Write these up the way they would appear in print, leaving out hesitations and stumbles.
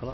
اقرأ.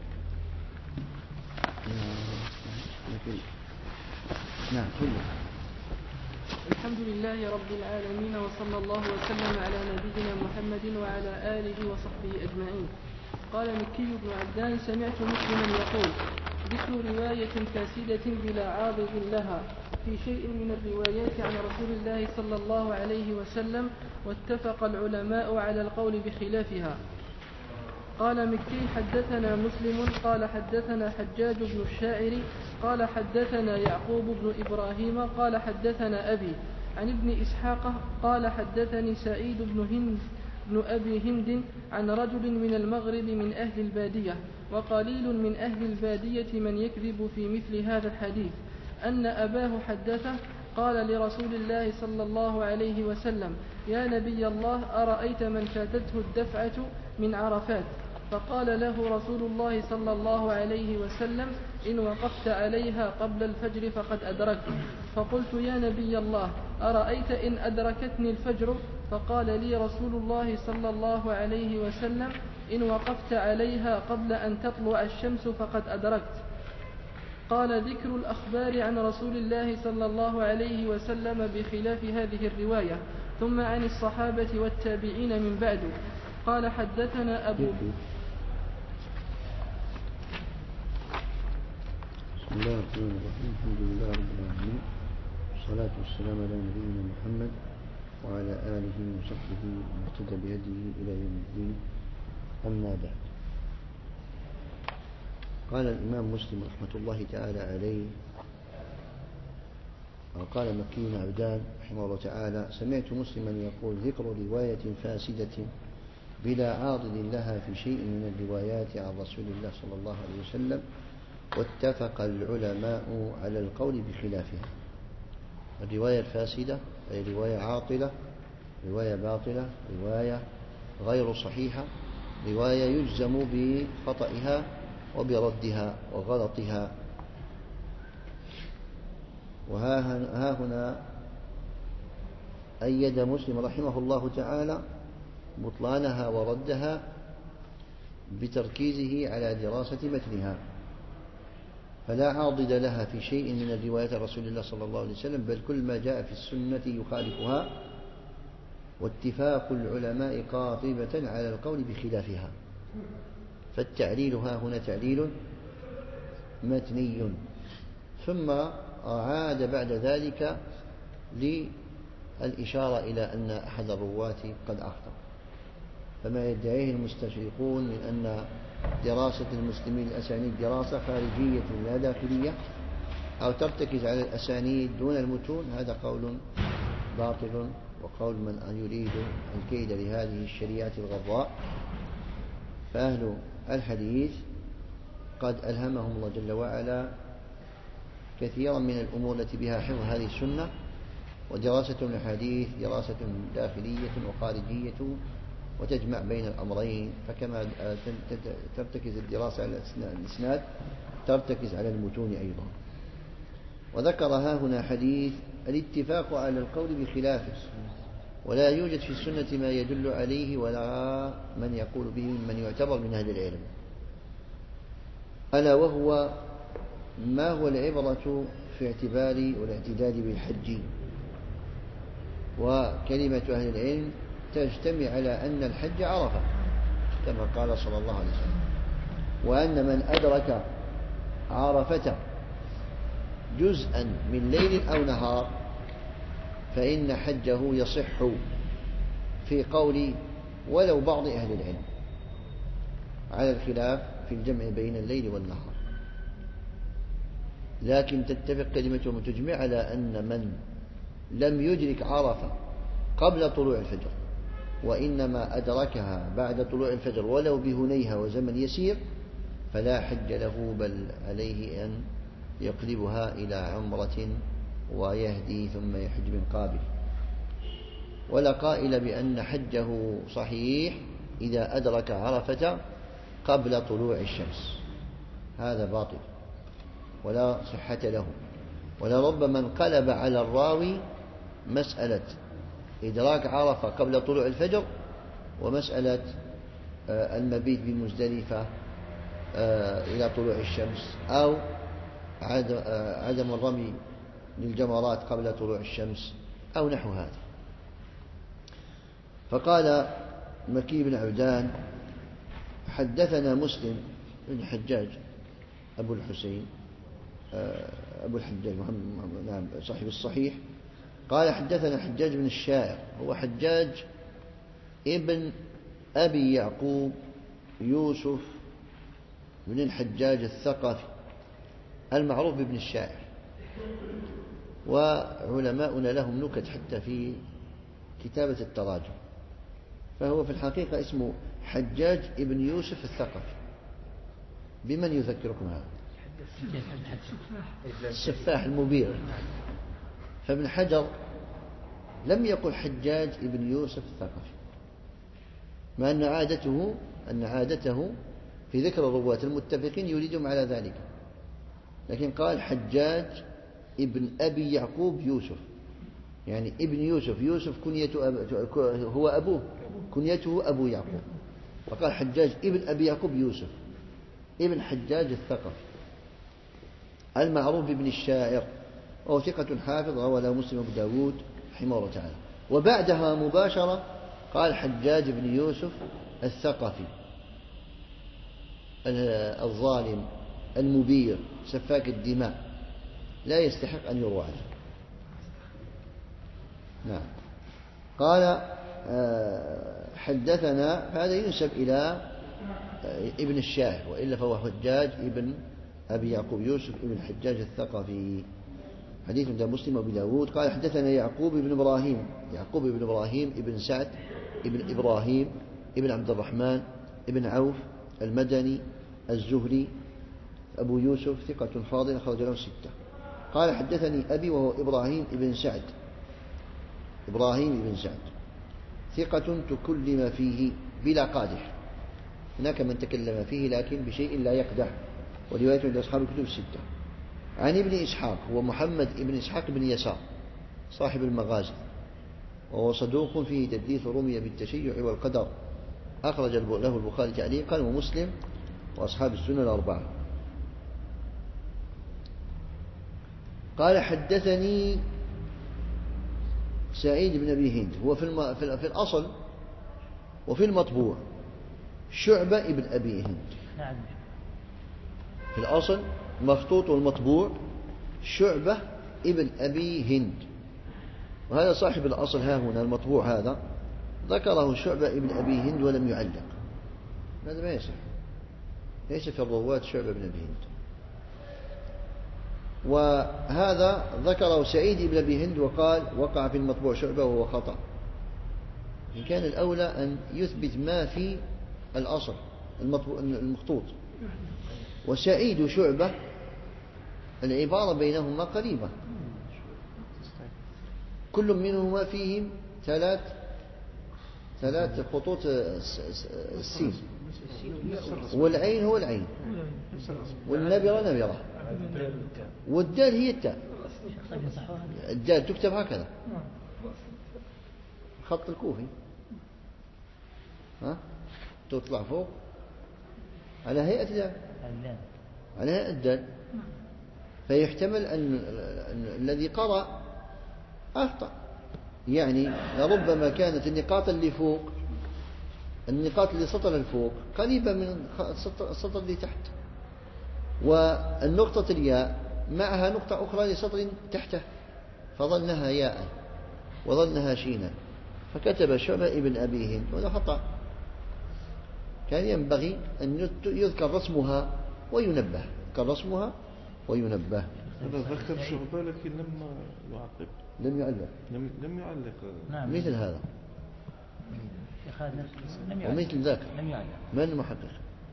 نعم. الحمد لله رب العالمين، وصلى الله وسلم على نبينا محمد وعلى آله وصحبه أجمعين. قال مكي بن عبدان: سمعت مسلما يقول: ذكر رواية فاسدة بلا عاضد لها في شيء من الروايات عن رسول الله صلى الله عليه وسلم، واتفق العلماء على القول بخلافها. قال مكي: حدثنا مسلم قال حدثنا حجاج بن الشاعر قال حدثنا يعقوب بن إبراهيم قال حدثنا أبي عن ابن إسحاق قال حدثني سعيد بن أبي هند عن رجل من المغرب من أهل البادية، وقليل من أهل البادية من يكذب في مثل هذا الحديث، أن أباه حدثه قال لرسول الله صلى الله عليه وسلم: يا نبي الله، أرأيت من فاتته الدفعة من عرفات؟ فقال له رسول الله صلى الله عليه وسلم: إن وقفت عليها قبل الفجر فقد أدركت. فقلت: يا نبي الله، أرأيت إن أدركتني الفجر؟ فقال لي رسول الله صلى الله عليه وسلم: إن وقفت عليها قبل أن تطلع الشمس فقد أدركت. قال: ذكر الأخبار عن رسول الله صلى الله عليه وسلم بخلاف هذه الرواية. ثم عن الصحابة والتابعين من بعد. قال: حدثنا أبو بسم الله الرحمن الرحيم. الحمد لله رب العالمين، والصلاة والسلام على نبينا محمد وعلى آله وصحبه ومن اهتدى بهديه إلى يوم الدين. أما بعد، قال الإمام مسلم رحمة الله تعالى عليه، قال مكي بن عبدان رحمه الله تعالى: سمعت مسلما يقول: ذكر رواية فاسدة بلا عاضد لها في شيء من الروايات عن رسول الله صلى الله عليه وسلم، واتفق العلماء على القول بخلافها. الرواية الفاسدة أي رواية عاطلة، رواية باطلة، رواية غير صحيحة، رواية يجزم بخطئها وبردها وغلطها. وها هنا أيد مسلم رحمه الله تعالى بطلانها وردها بتركيزه على دراسة متنها، فلا عاضد لها في شيء من الروايات عن رسول الله صلى الله عليه وسلم، بل كل ما جاء في السنة يخالفها، واتفاق العلماء قاطبة على القول بخلافها. فالتعليل ها هنا تعليل متني، ثم عاد بعد ذلك للإشارة إلى أن أحد الرواة قد أخطأ. فما يدعيه المستشرقون من أن دراسة المسلمين الأسانيد دراسة خارجية لا داخلية، أو ترتكز على الأسانيد دون المتون، هذا قول باطل، وقول من يريد الكيد لهذه الشريعة الغراء. فأهل الحديث قد ألهمهم الله جل وعلا كثيرا من الأمور التي بها حفظ هذه السنة، ودراسة الحديث دراسة داخلية وخارجية، وتجمع بين الأمرين. فكما ترتكز الدراسة على الإسناد ترتكز على المتون أيضا. وذكر ها هنا حديث الاتفاق على القول بخلافه، ولا يوجد في السنة ما يدل عليه ولا من يقول به من يعتبر من أهل العلم، ألا وهو ما هو العبرة في اعتبار والاعتداد بالحج. وكلمة أهل العلم تجتمع على أن الحج عرفة كما قال صلى الله عليه وسلم، وأن من أدرك عرفة جزءا من ليل أو نهار فإن حجه يصح، في قول ولو بعض أهل العلم، على الخلاف في الجمع بين الليل والنهار. لكن تتفق كلمتهم وتجمع على أن من لم يدرك عرفة قبل طلوع الفجر وإنما أدركها بعد طلوع الفجر ولو بهنيها وزمن يسير فلا حج له، بل عليه أن يقلبها إلى عمرة ويهدي ثم يحج من قابل. ولا قائل بأن حجه صحيح إذا أدرك عرفة قبل طلوع الشمس، هذا باطل ولا صحة له. ولربما انقلب على الراوي مسألة إدراك عرفة قبل طلوع الفجر ومسألة المبيت بمزدلفة إلى طلوع الشمس، أو عدم الرمي للجمرات قبل طلوع الشمس، أو نحو هذا. فقال مكي بن عبدان: حدثنا مسلم بن الحجاج أبو الحسين أبو الحجاج محمد، نعم، صاحب الصحيح، قال: حدثنا حجاج بن الشاعر، هو حجاج ابن أبي يعقوب يوسف بن الحجاج الثقفي المعروف بابن الشاعر، وعلماؤنا لهم نكت حتى في كتابة التراجم، فهو في الحقيقة اسمه حجاج ابن يوسف الثقفي. بمن يذكركم هذا؟ السفاح المبير. فابن حجر لم يقل حجاج ابن يوسف الثقفي، مع أن عادته في ذكر الرواة المتفقين يريدهم على ذلك، لكن قال حجاج ابن أبي يعقوب يوسف، يعني ابن يوسف. يوسف هو أبوه، كنيته أبو يعقوب، فقال حجاج ابن أبي يعقوب يوسف ابن حجاج الثقفي المعروف بابن الشاعر، وهو ثقة حافظ، روى له مسلم وابو داود رحمه الله تعالى. وبعدها مباشرة قال حجاج بن يوسف الثقفي الظالم المبير سفاك الدماء، لا يستحق أن يروى عنه. نعم. قال حدثنا، هذا ينسب إلى ابن الشاعر، وإلا فهو حجاج ابن أبي يعقوب يوسف ابن حجاج الثقفي، حديث عند مسلم وابي داود. قال حدثنا يعقوب بن إبراهيم، يعقوب بن إبراهيم ابن سعد ابن إبراهيم ابن عبد الرحمن ابن عوف المدني الزهري أبو يوسف، ثقة فاضل، أخرج له 6. قال حدثني أبي وهو إبراهيم ابن سعد، إبراهيم ابن سعد ثقة تكلم فيه بلا قادح، هناك من تكلم فيه لكن بشيء لا يقدح، وروايته عند أصحاب الكتب 6. عن ابن إسحاق، هو محمد ابن إسحاق بن يسار صاحب المغازي، وهو صدوق فيه تدليس، رمي بالتشيع والقدر، أخرج له البخاري تعليقا ومسلم وأصحاب السنن الأربعة. قال حدثني سعيد بن أبي هند، هو في الأصل وفي المطبوع شعبة ابن أبي هند، في الأصل مخطوط والمطبوع شعبة ابن أبي هند، وهذا صاحب الأصل ها هنا المطبوع هذا ذكره شعبة ابن أبي هند ولم يعلق، هذا ما يصح، ليس في الرواة شعبة ابن أبي هند. وهذا ذكره سعيد ابن أبي هند وقال وقع في المطبوع شعبة وهو خطأ، إن كان الأولى أن يثبت ما في الأصل المخطوط. وسعيد شعبة العبارة بينهما قريبة، كل منهما فيهم ثلاث خطوط السين، والعين هو العين، والنبرة نبرة، والدال هي التاء. الدال تكتب هكذا خط الكوفي، ها تطلع فوق على هيئة دال، على هيئة الدال، فيحتمل أن الذي قرأ أخطأ، يعني ربما كانت النقاط اللي فوق، النقاط اللي سطر الفوق قريبة من السطر اللي تحت، والنقطة الياء معها نقطة أخرى لسطر تحته، فظنها ياء وظنها شينا، فكتب شعبة ابن أبي هند، وهذا خطأ، كان ينبغي أن يذكر رسمها وينبه، يذكر رسمها وينبه. هذا ذكر شعبة لكن لم يعلق. نعم. مثل هذا ومثل ذاك لم يعلق. من المحقق؟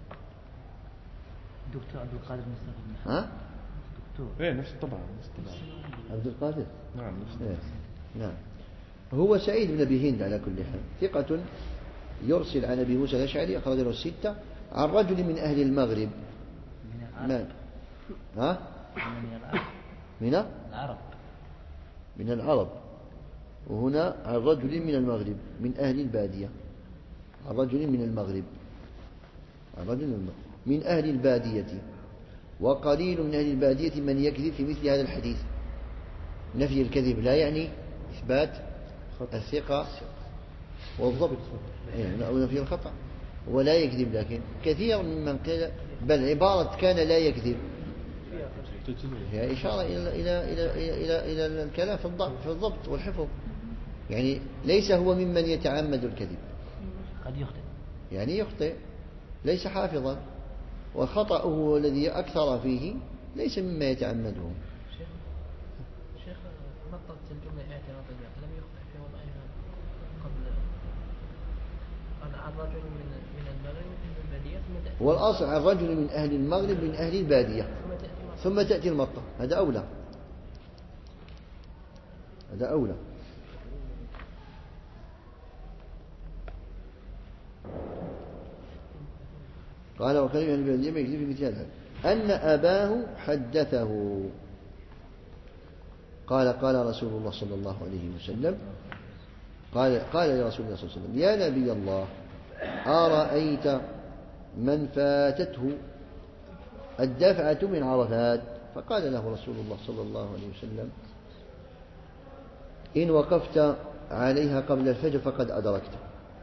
دكتور عبد القادر مصطفى. ها؟ دكتور. نفس الطبعة. عبد القادر. نعم نفس. نعم. هو سعيد بن أبي هند على كل حال ثقة يرسل عن أبي موسى الأشعري، أخرج له 6، عن رجل من أهل المغرب. من ها؟ من العرب. من العرب، وهنا عن رجل من المغرب من أهل البادية، عن رجل من المغرب، عن رجل من المغرب. من أهل البادية، وقليل من أهل البادية من يكذب في مثل هذا الحديث. نفي الكذب لا يعني إثبات الثقة والضبط أو نفي الخطأ، ولا يكذب، لكن كثير ممن قال بل عبارة كان لا يكذب هي إشارة إلى الكلام في الضبط والحفظ، يعني ليس هو ممن يتعمد الكذب، قد يخطئ، يعني يخطئ ليس حافظا، وخطأه الذي أكثر فيه ليس مما يتعمده. شيخ نطت الجملة اعتراضية لم يخطئ في وضعها قبل عن رجل من المغرب من البادية، والأصل عن رجل من أهل المغرب من أهل البادية ثم تأتي المطة، هذا أولى، هذا أولى. قال وكلمة البادية ما يكذب في مثل هذا أن أباه حدثه قال رسول الله صلى الله عليه وسلم قال لرسول الله صلى الله عليه وسلم يا نبي الله أرأيت من فاتته الدفعة من عرفات؟ فقال له رسول الله صلى الله عليه وسلم إن وقفت عليها قبل الفجر فقد أدركت.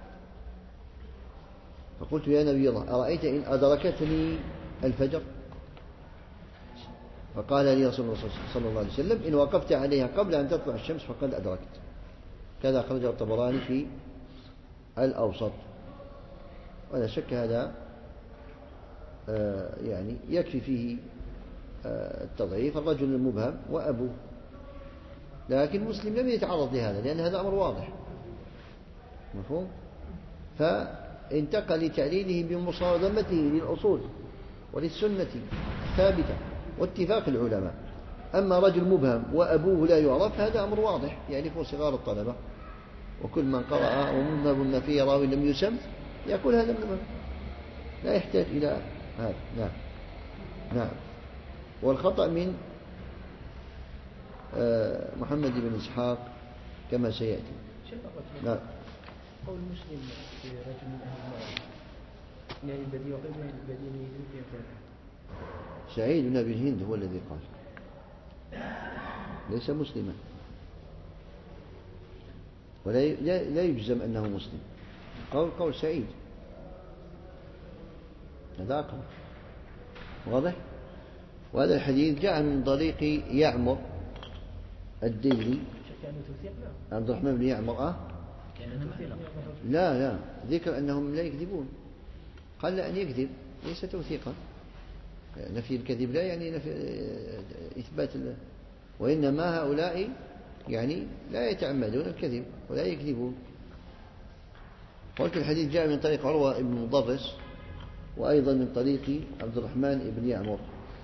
فقلت يا نبي الله أرأيت إن أدركتني الفجر؟ فقال لي رسول الله صلى الله عليه وسلم إن وقفت عليها قبل أن تطلع الشمس فقد أدركت. كذا أخرجه الطبراني في الأوسط. ولا شك هذا يعني يكفي فيه التضعيف الرجل المبهم وأبوه، لكن مسلم لم يتعرض لهذا لأن هذا أمر واضح مفهوم، فانتقل لتعليله بمصادمته للأصول وللسنة الثابتة واتفاق العلماء. أما رجل مبهم وأبوه لا يعرف هذا أمر واضح يعرفه يعني صغار الطلبة، وكل من قرأ ومذهب ما فيه راوي لم يسم يقول هذا مبهم لا يحتاج إلى هذا. نعم. والخطأ من محمد بن إسحاق كما سيأتي. نعم. قول مسلم في رجل من أهل المغرب يعني البديع وغير من البديع من يهود سعيد بن أبي الهند هو الذي قال ليس مسلما، ولا يجزم أنه مسلم. قول سعيد هذا أقرب واضح. وهذا الحديث جاء من طريق يعمر الديلي عبد الرحمن بن يعمر لا ذكر أنهم لا يكذبون، قال لا أن يكذب ليس توثيقا. نفي الكذب لا يعني نفي إثبات وإنما هؤلاء يعني لا يتعمدون الكذب ولا يكذبون. قلت الحديث جاء من طريق عروة بن مضرس وأيضا من طريق عبد الرحمن بن يعمر،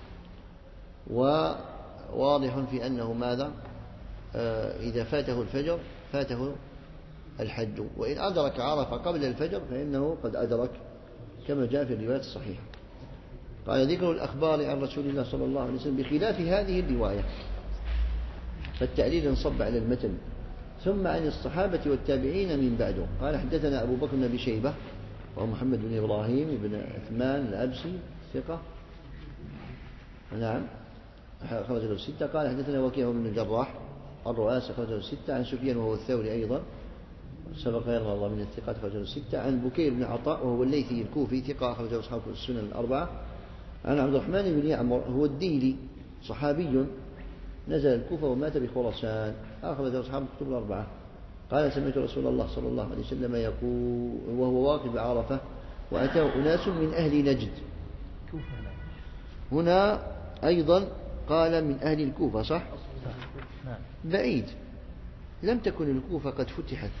وواضح في أنه ماذا إذا فاته الفجر فاته الحج، وإن أدرك عرفة قبل الفجر فإنه قد أدرك كما جاء في الرواية الصحيحة. قال ذكر الأخبار عن رسول الله صلى الله عليه وسلم بخلاف هذه الرواية فالتعليل انصب على المتن ثم عن الصحابة والتابعين من بعده. قال حدثنا أبو بكر بن أبي شيبة وهو محمد بن إبراهيم بن عثمان الأبسي ثقة نعم أخرج له الستة. قال حدثنا وكيع بن الجراح الرؤاس أخرج له الستة عن سفيان وهو الثوري أيضا سبق يرضى الله من الثقات أخرج له الستة عن بكير بن عطاء وهو الليثي الكوفي ثقة أخرج له أصحاب السنن الأربعة عن عبد الرحمن بن يعمر هو الديلي صحابي نزل الكوفة ومات بخراسان أخرج له أصحاب الكتب الأربعة. قال سمعت رسول الله صلى الله عليه وسلم يقول وهو واقف بعرفة وأتاه أناس من أهل نجد. هنا أيضا قال من أهل الكوفة صح؟ بعيد، لم تكن الكوفة قد فتحت،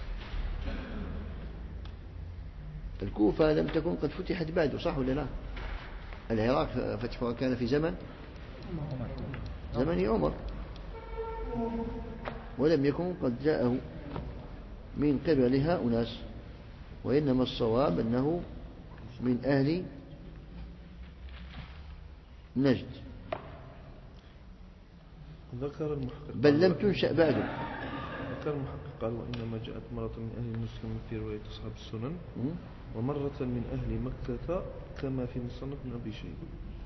الكوفة لم تكن قد فتحت بعد صح ولا لا؟ العراق فتحها كان في زمن عمر ولم يكن قد جاءه من قبلها أناس، وإنما الصواب أنه من أهل نجد ذكر المحقق بل لم تنشأ بعده. ذكر المحقق قال وإنما جاءت مرة من أهل المسلم في رواية أصحاب السنن ومرة من أهل مكة كما في مصنف من أبي شيبة.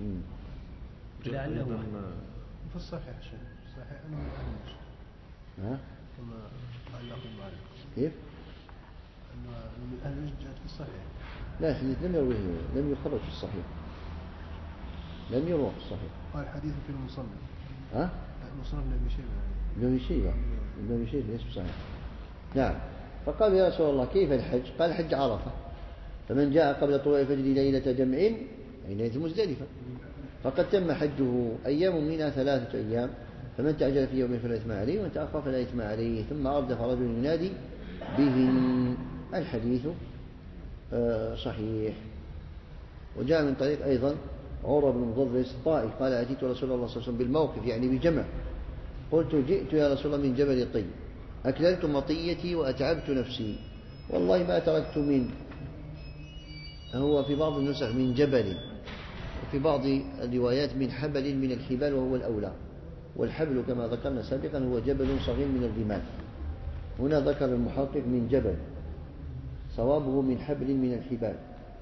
لعله في الصحيح شيء صحيح أنه من أهل المسلم كما علق المعلق. كيف؟ أنه من أهل المسلم جاءت في الصحيح. لا الحديث لم يخرج في الصحيح، لم يروى في الصحيح. قال حديث في المصنف. المصنف ابن أبي شيبة. ابن أبي شيبة ليس بصحيح. نعم. فقال يا رسول الله كيف الحج؟ قال حج عرفة، فمن جاء قبل طلوع الفجر ليلة جمع أي ليلة مزدلفة فقد تم حجه. أيام منها 3 أيام، فمن تعجل في يوم فلا إثم عليه ومن تأخر فلا إثم عليه. ثم أردف رجل ينادي بهن. الحديث صحيح. وجاء من طريق أيضا عروة بن مضرس الطائي قال أتيت رسول الله صلى الله عليه وسلم بالموقف يعني بجمع، قلت جئت يا رسول الله من جبل طي أكللت مطيتي وأتعبت نفسي والله ما تركت من، هو في بعض النسخ من جبل وفي بعض الروايات من حبل من الحبال وهو الأولى، والحبل كما ذكرنا سابقا هو جبل صغير من الرمال. هنا ذكر المحقق من جبل، صوابه من حبل من الحبال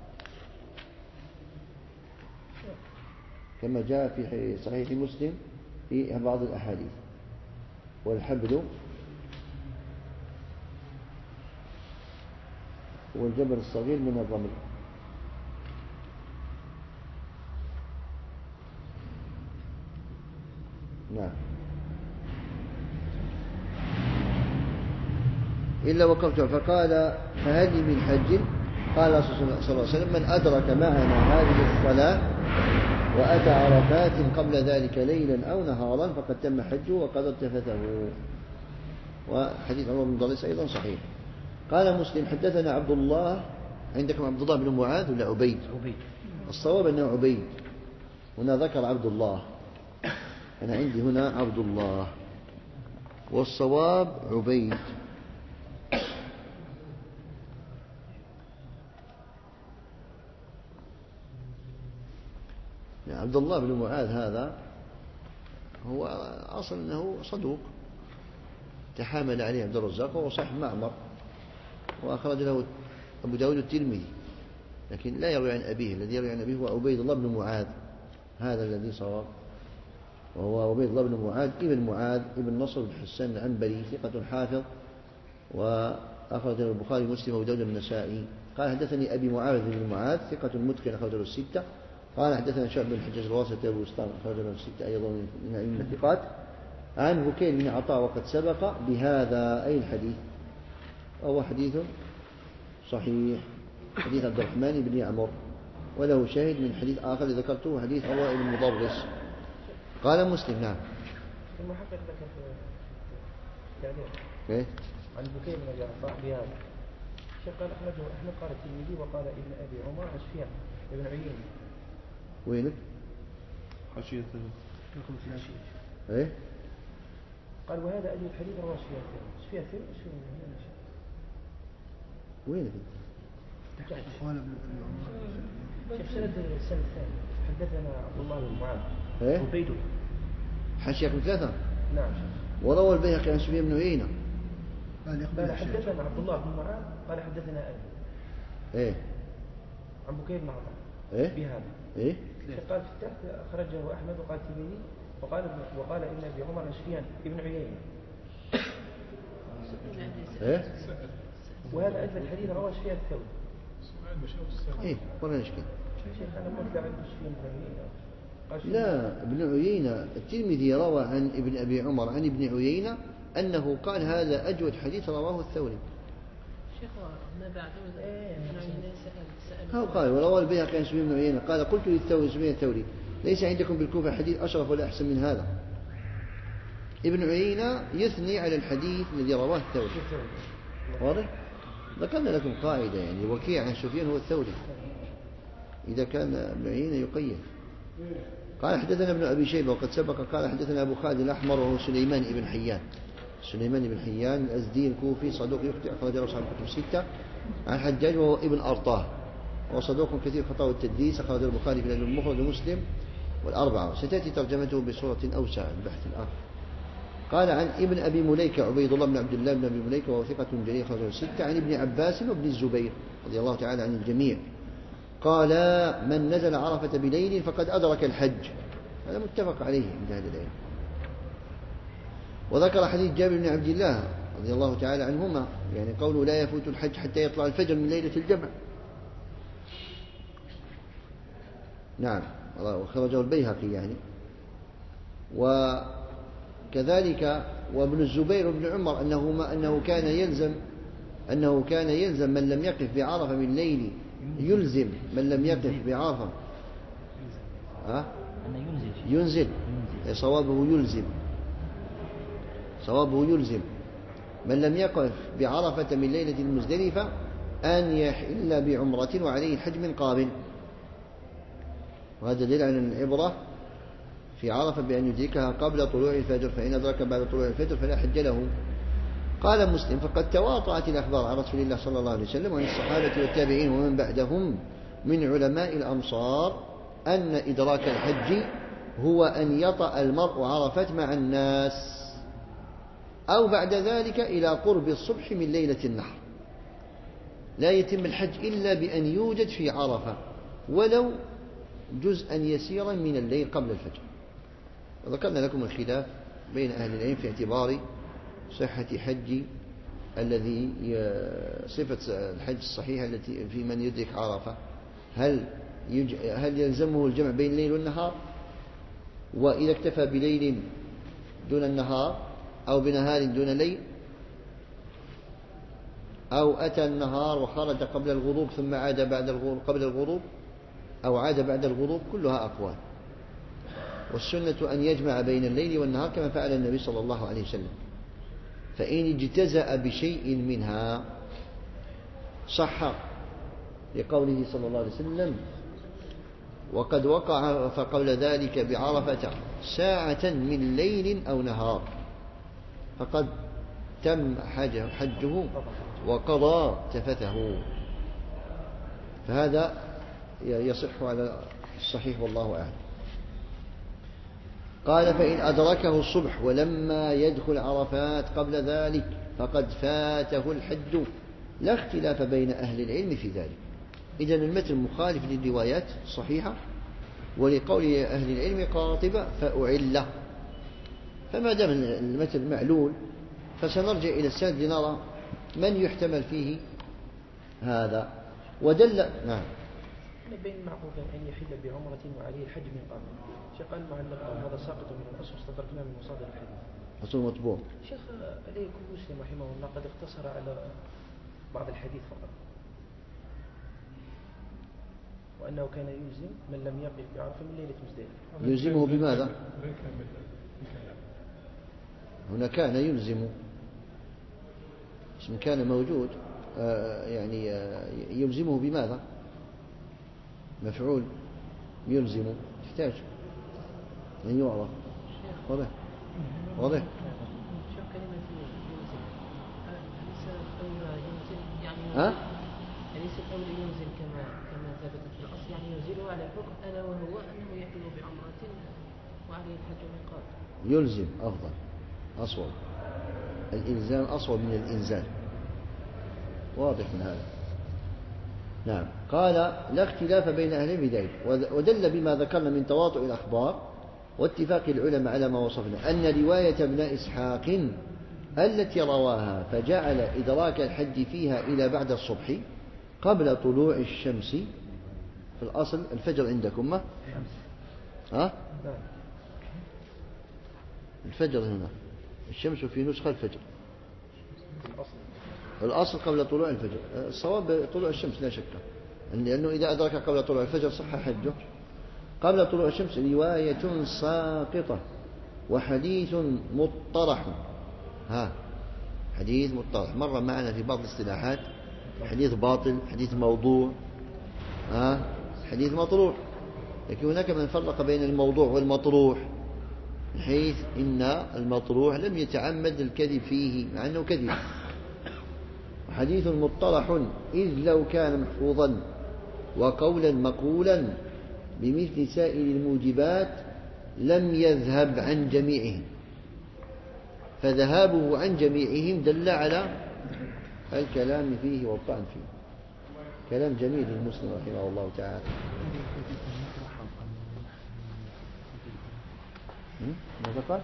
كما جاء في صحيح مسلم في بعض الأحاديث. والحبل والجبل الصغير من الرمل. نعم. إلا وقفت فقال فهل لي من حج؟ قال صلى الله عليه وسلم من أدرك معنا هذه الصلاة وأتى عرفات قبل ذلك ليلا أو نهارا فقد تم حجه وقد ارتفثه. وحديث عمر بن ضريس أيضا صحيح. قال مسلم حدثنا عبد الله. عندكم عبد الله بن معاذ ولا عبيد؟ الصواب أنه عبيد، هنا ذكر عبد الله، أنا عندي هنا عبد الله والصواب عبيد. عبد الله بن معاذ هذا هو أصلا أنه صدوق تحامل عليه عبد الرزاق وهو صاحب معمر وأخرج له أبو داود الترمذي، لكن لا يروي عن أبيه. الذي يروي عن أبيه هو عبيد الله بن معاذ، هذا الذي صواب، وهو عبيد الله بن معاذ ابن معاذ ابن نصر بن حسان العنبري ثقة حافظ، وأخرج له البخاري ومسلم وأبو داود النسائي. قال حدثني أبي معاذ بن معاذ ثقة متقن أخرج له 6. قال حدثنا شعب بن الحجاج الواسطي أبو وسطام أخرج له 6 أيضا من أئمة الثقات عن بكير بن عطاء وقد سبق بهذا أي الحديث، وهو حديث صحيح، حديث عبد الرحمن بن عمرو، وله شاهد من حديث آخر ذكرته حديث عروة بن مضرس. قال مسلم. نعم. المحقق ذكر في إيه؟ عن بكير بن عطاء بهذا الشيخ قال أخرجه أحمد قال الترمذي وقال ابن أبي عمر وسفيان ابن عيينة. وينك؟ حاشية رقم 30. إيه؟ قال وهذا أجل الحديث رواه سفيان الثوري. وينك؟ قال ابن أبي عمر. شيخ سند الثاني حدثنا عبد الله بن معاذ. إيه؟ عبيد. حاشية 3. نعم. وروى البيهقي عن سفيان بن عيينة. قال حدثنا عبد الله بن معاذ قال حدثنا أبي. إيه؟ عن بكير بن عطاء. إيه؟ بهذا. إيه؟ قال في التحت أخرجه أحمد وقال الترمذي وقال ابن أبي عمر سفيان ابن عيينة. إيه؟ وهذا أجل الحديث رواه سفيان الثوري. إيه؟ ولا نشكل. شيخ أنا قلت عنده سفيان بن عيينة. لا، ابن عيينة الترمذي روى عن ابن أبي عمر عن ابن عيينة أنه قال هذا أجود حديث رواه الثوري. شيخ ما بعد ابن عيينة سأل هو قال وروى البيهقي عن سفيان بن عيينة قال قلت للثوري سفيان الثوري ليس عندكم بالكوفة حديث أشرف ولا أحسن من هذا. ابن عيينة يثني على الحديث الذي رواه الثوري. واضح؟ ذكرنا لكم قاعدة يعني وكيع عن سفيان هو الثوري إذا كان ابن عيينة يقيد. قال حدثنا ابن أبي شيبة وقد سبق قال حدثنا أبو خالد الأحمر وهو سليمان بن حيان. سليمان بن حيان الأزدي الكوفي صدوق يخطئ أخرجه أصحاب الكتب 6. عن حجاج وهو ابن أرطاه وهو صدوق كثير خطأ والتدليس أخرجه البخاري في الأدب المفرد ومسلم والأربعة. ستأتي ترجمته بصورة أوسع البحث الآخر. قال عن ابن أبي مليكة عبيد الله بن عبد الله بن أبي مليكة وهو ثقة جليل خرجه الستة، عن ابن عباس وابن الزبير رضي الله تعالى عن الجميع قال من نزل عرفة بليل فقد أدرك الحج. هذا متفق عليه عند أهل العلم. وذكر حديث جابر بن عبد الله رضي الله تعالى عنهما، يعني قوله لا يفوت الحج حتى يطلع الفجر من ليلة الجمع. نعم، وخرجه البيهقي يعني. وكذلك وابن الزبير وابن عمر أنه كان يلزم من لم يقف بعرفة من ليل، يلزم من لم يقف بعرفة ينزل. صوابه يلزم من لم يقف بعرفة من ليلة المزدلفة أن يحل بعمرة وعليه الحج من قابل. وهذا دليل على العبرة في عرفة بأن يدركها قبل طلوع الفجر، فإن أدرك بعد طلوع الفجر فلا حج له. قال مسلم فقد تواطأت الأخبار عن رسول الله صلى الله عليه وسلم وعن الصحابة والتابعين ومن بعدهم من علماء الأمصار أن إدراك الحج هو أن يطأ المرء عرفة مع الناس أو بعد ذلك إلى قرب الصبح من ليلة النحر. لا يتم الحج إلا بأن يوجد في عرفة ولو جزءا يسيرا من الليل قبل الفجر. وذكرنا لكم الخلاف بين أهل العلم في اعتبار صحة حج الذي صفة الحج الصحيحة التي في من يدرك عرفة، هل يلزمه الجمع بين الليل والنهار، وإذا اكتفى بليل دون النهار أو بنهار دون ليل، أو أتى النهار وخرج قبل الغروب ثم عاد بعد الغروب قبل الغروب، أو عاد بعد الغروب، كلها أقوال. والسنة أن يجمع بين الليل والنهار كما فعل النبي صلى الله عليه وسلم. فإن اجتزأ بشيء منها صح لقوله صلى الله عليه وسلم وقد وقع فقبل ذلك بعرفة ساعة من ليل أو نهار فقد تم حجه وقضى تفثه. فهذا يصح على الصحيح والله أعلم. قال فإن أدركه الصبح ولما يدخل عرفات قبل ذلك فقد فاته الحج، لا اختلاف بين أهل العلم في ذلك. إذن المتن مخالف للروايات الصحيحة، ولقول أهل العلم قاطبة فأعله. فما دام المتن معلول فسنرجع إلى السند لنرى من يحتمل فيه هذا. ودل نعم بين معقول أن يحل بعمرة وعليه الحج من قبل. شيخ قال معلق هذا ساقط من الأصل استدركنا من مصادر الحديث. أصل مطبوع. شيخ عليكم مسلم رحمه الله قد اقتصر على بعض الحديث فقط، وأنه كان يلزم من لم يقف بعرفة من ليلة مزدلفة. يلزمه بماذا؟ هنا كان يلزم، اسم كان موجود يعني يلزمه بماذا؟ مفعول يلزم تحتاج أن يعرف. واضح؟ واضح؟ شوف كلمة ينزل أليس قول ينزل يعني ها؟ أليس قول ينزل كما ثبت في الأصل يعني ينزله على الحكم ألا وهو أنه يحل بعمرة وعليه الحج من قبل. يلزم أفضل أصوب، الإلزام أصوب من الإنزال. واضح من هذا. نعم. قال لا اختلاف بين أهل بذلك، ودل بما ذكرنا من تواطؤ الأخبار واتفاق العلماء على ما وصفنا أن رواية ابن إسحاق التي رواها فجعل إدراك الحج فيها إلى بعد الصبح قبل طلوع الشمس. في الأصل الفجر عندكم ما؟ ها؟ الفجر هنا الشمس في نسخة الفجر. الأصل قبل طلوع الفجر، الصواب طلوع الشمس لا شك، لأنه إذا أدرك قبل طلوع الفجر صح حجه. قبل طلوع الشمس رواية ساقطة وحديث مطرح. حديث مطرح مر معنا في بعض الاصطلاحات، حديث باطل، حديث موضوع، حديث مطروح. لكن هناك من فرق بين الموضوع والمطروح، حيث إن المطروح لم يتعمد الكذب فيه مع أنه كذب. حديث مطرح إذ لو كان محفوظا وقولا مقولا بمثل سائر الموجبات لم يذهب عن جميعهم. فذهابه عن جميعهم دل على الكلام فيه والطعن فيه. كلام جميل للمسلم رحمه الله تعالى. ماذا قال؟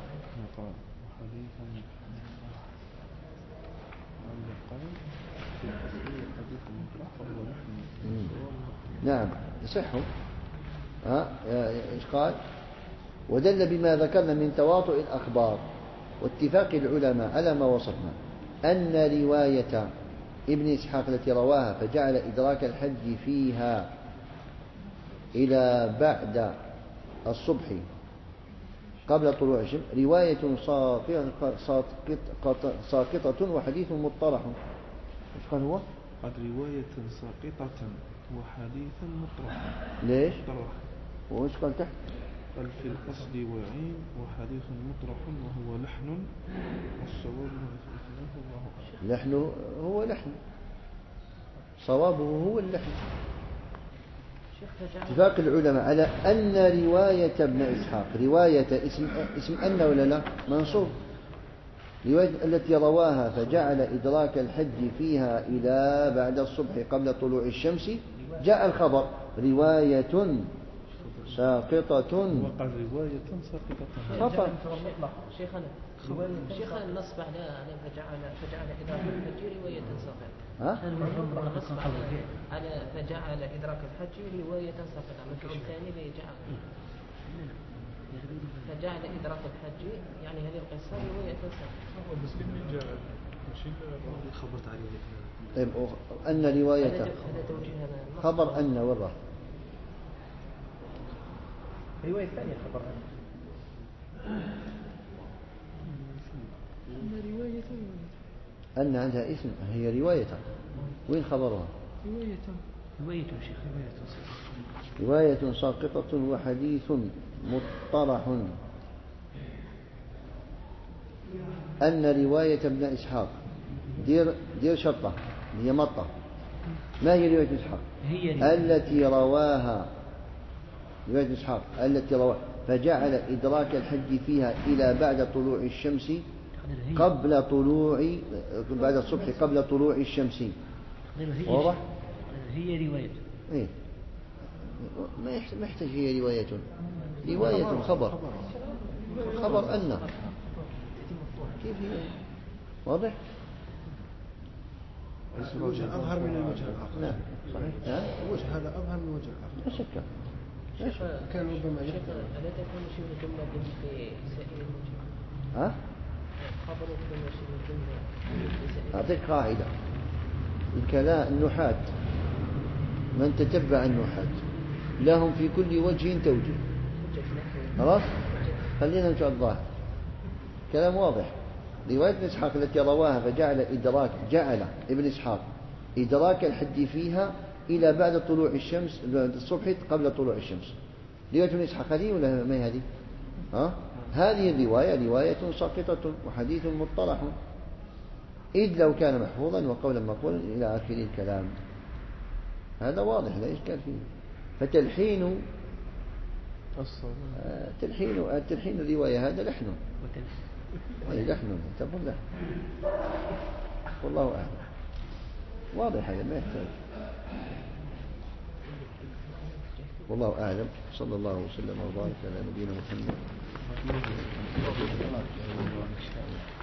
نعم يصحوا. إيش قال؟ ودل بما ذكرنا من تواطؤ الأخبار واتفاق العلماء على ما وصفنا أن رواية ابن إسحاق التي رواها فجعل إدراك الحج فيها إلى بعد الصبح قبل طلوع الشمس رواية ساقطة وحديث مطرح. إيش قال هو؟ قد رواية ساقطة وحديث مطرح. ليش؟ مطرح. وإيش قال تحت؟ قال في الأصل وعين وحديث مطرح وهو لحن والصواب الاثنين والله أعلم. لحن هو لحن، صوابه هو اللحن. اتفاق العلماء على أن رواية ابن إسحاق رواية اسم أن ولا لا منصوب، رواية التي رواها فجعل إدراك الحج فيها إلى بعد الصبح قبل طلوع الشمس جاء الخبر رواية ساقطة. وقال رواية ساقطة خطأ. شيخنا النصب على فجعل إدراك الحج رواية ساقطة. النصب على فجعل إدراك الحج رواية ساقطة. مفعول ثاني بجعل فجعل إدراك الحج يعني هذه القصة رواية ساقطة. بس من جاء خبرت عليه. طيب أن رواية خبر أن وراء رواية ثانية خبر أن عندها اسم هي رواية. وين خبرها؟ رواية شيخ رواية ساقطة وحديث مطرح. أن رواية ابن إسحاق دير شرطة هي مطة. ما هي رواية إسحاق؟ التي رواها رواية إسحاق التي رواها فجعل إدراك الحج فيها إلى بعد طلوع الشمس قبل طلوع بعد الصبح قبل طلوع الشمس. واضح؟ هي رواية. إيه؟ ما يحتاج هي رواية خبر أن كيف هي؟ واضح؟ الوجه أظهر من الوجه الآخر. نعم صحيح. الوجه هذا أظهر من الوجه الآخر. لا شك. كان ربما ألا تكون شيء الجملة في سائر الوجه؟ خبر كلمة شيء الجملة. أعطيك قاعدة الكلام النحاة من تتبع النحاة لهم في كل وجه توجيه. خلاص خلينا نشوف الظاهر كلام واضح. رواية ابن إسحاق التي رواها فجعل جعل ابن إسحاق إدراك الحج فيها إلى بعد طلوع الشمس الصبح قبل طلوع الشمس. رواية ابن إسحاق هذه ولا ما هذه؟ هذه الرواية رواية ساقطة وحديث مطرح إذ لو كان محفوظا وقولا مقولا إلى آخر الكلام. هذا واضح لا إشكال فيه. فتلحين تلحين الرواية هذا لحن لحن تقول لحن. والله أعلم. واضح هذا ما يحتاج. والله أعلم. صلى الله وسلم وبارك على نبينا محمد.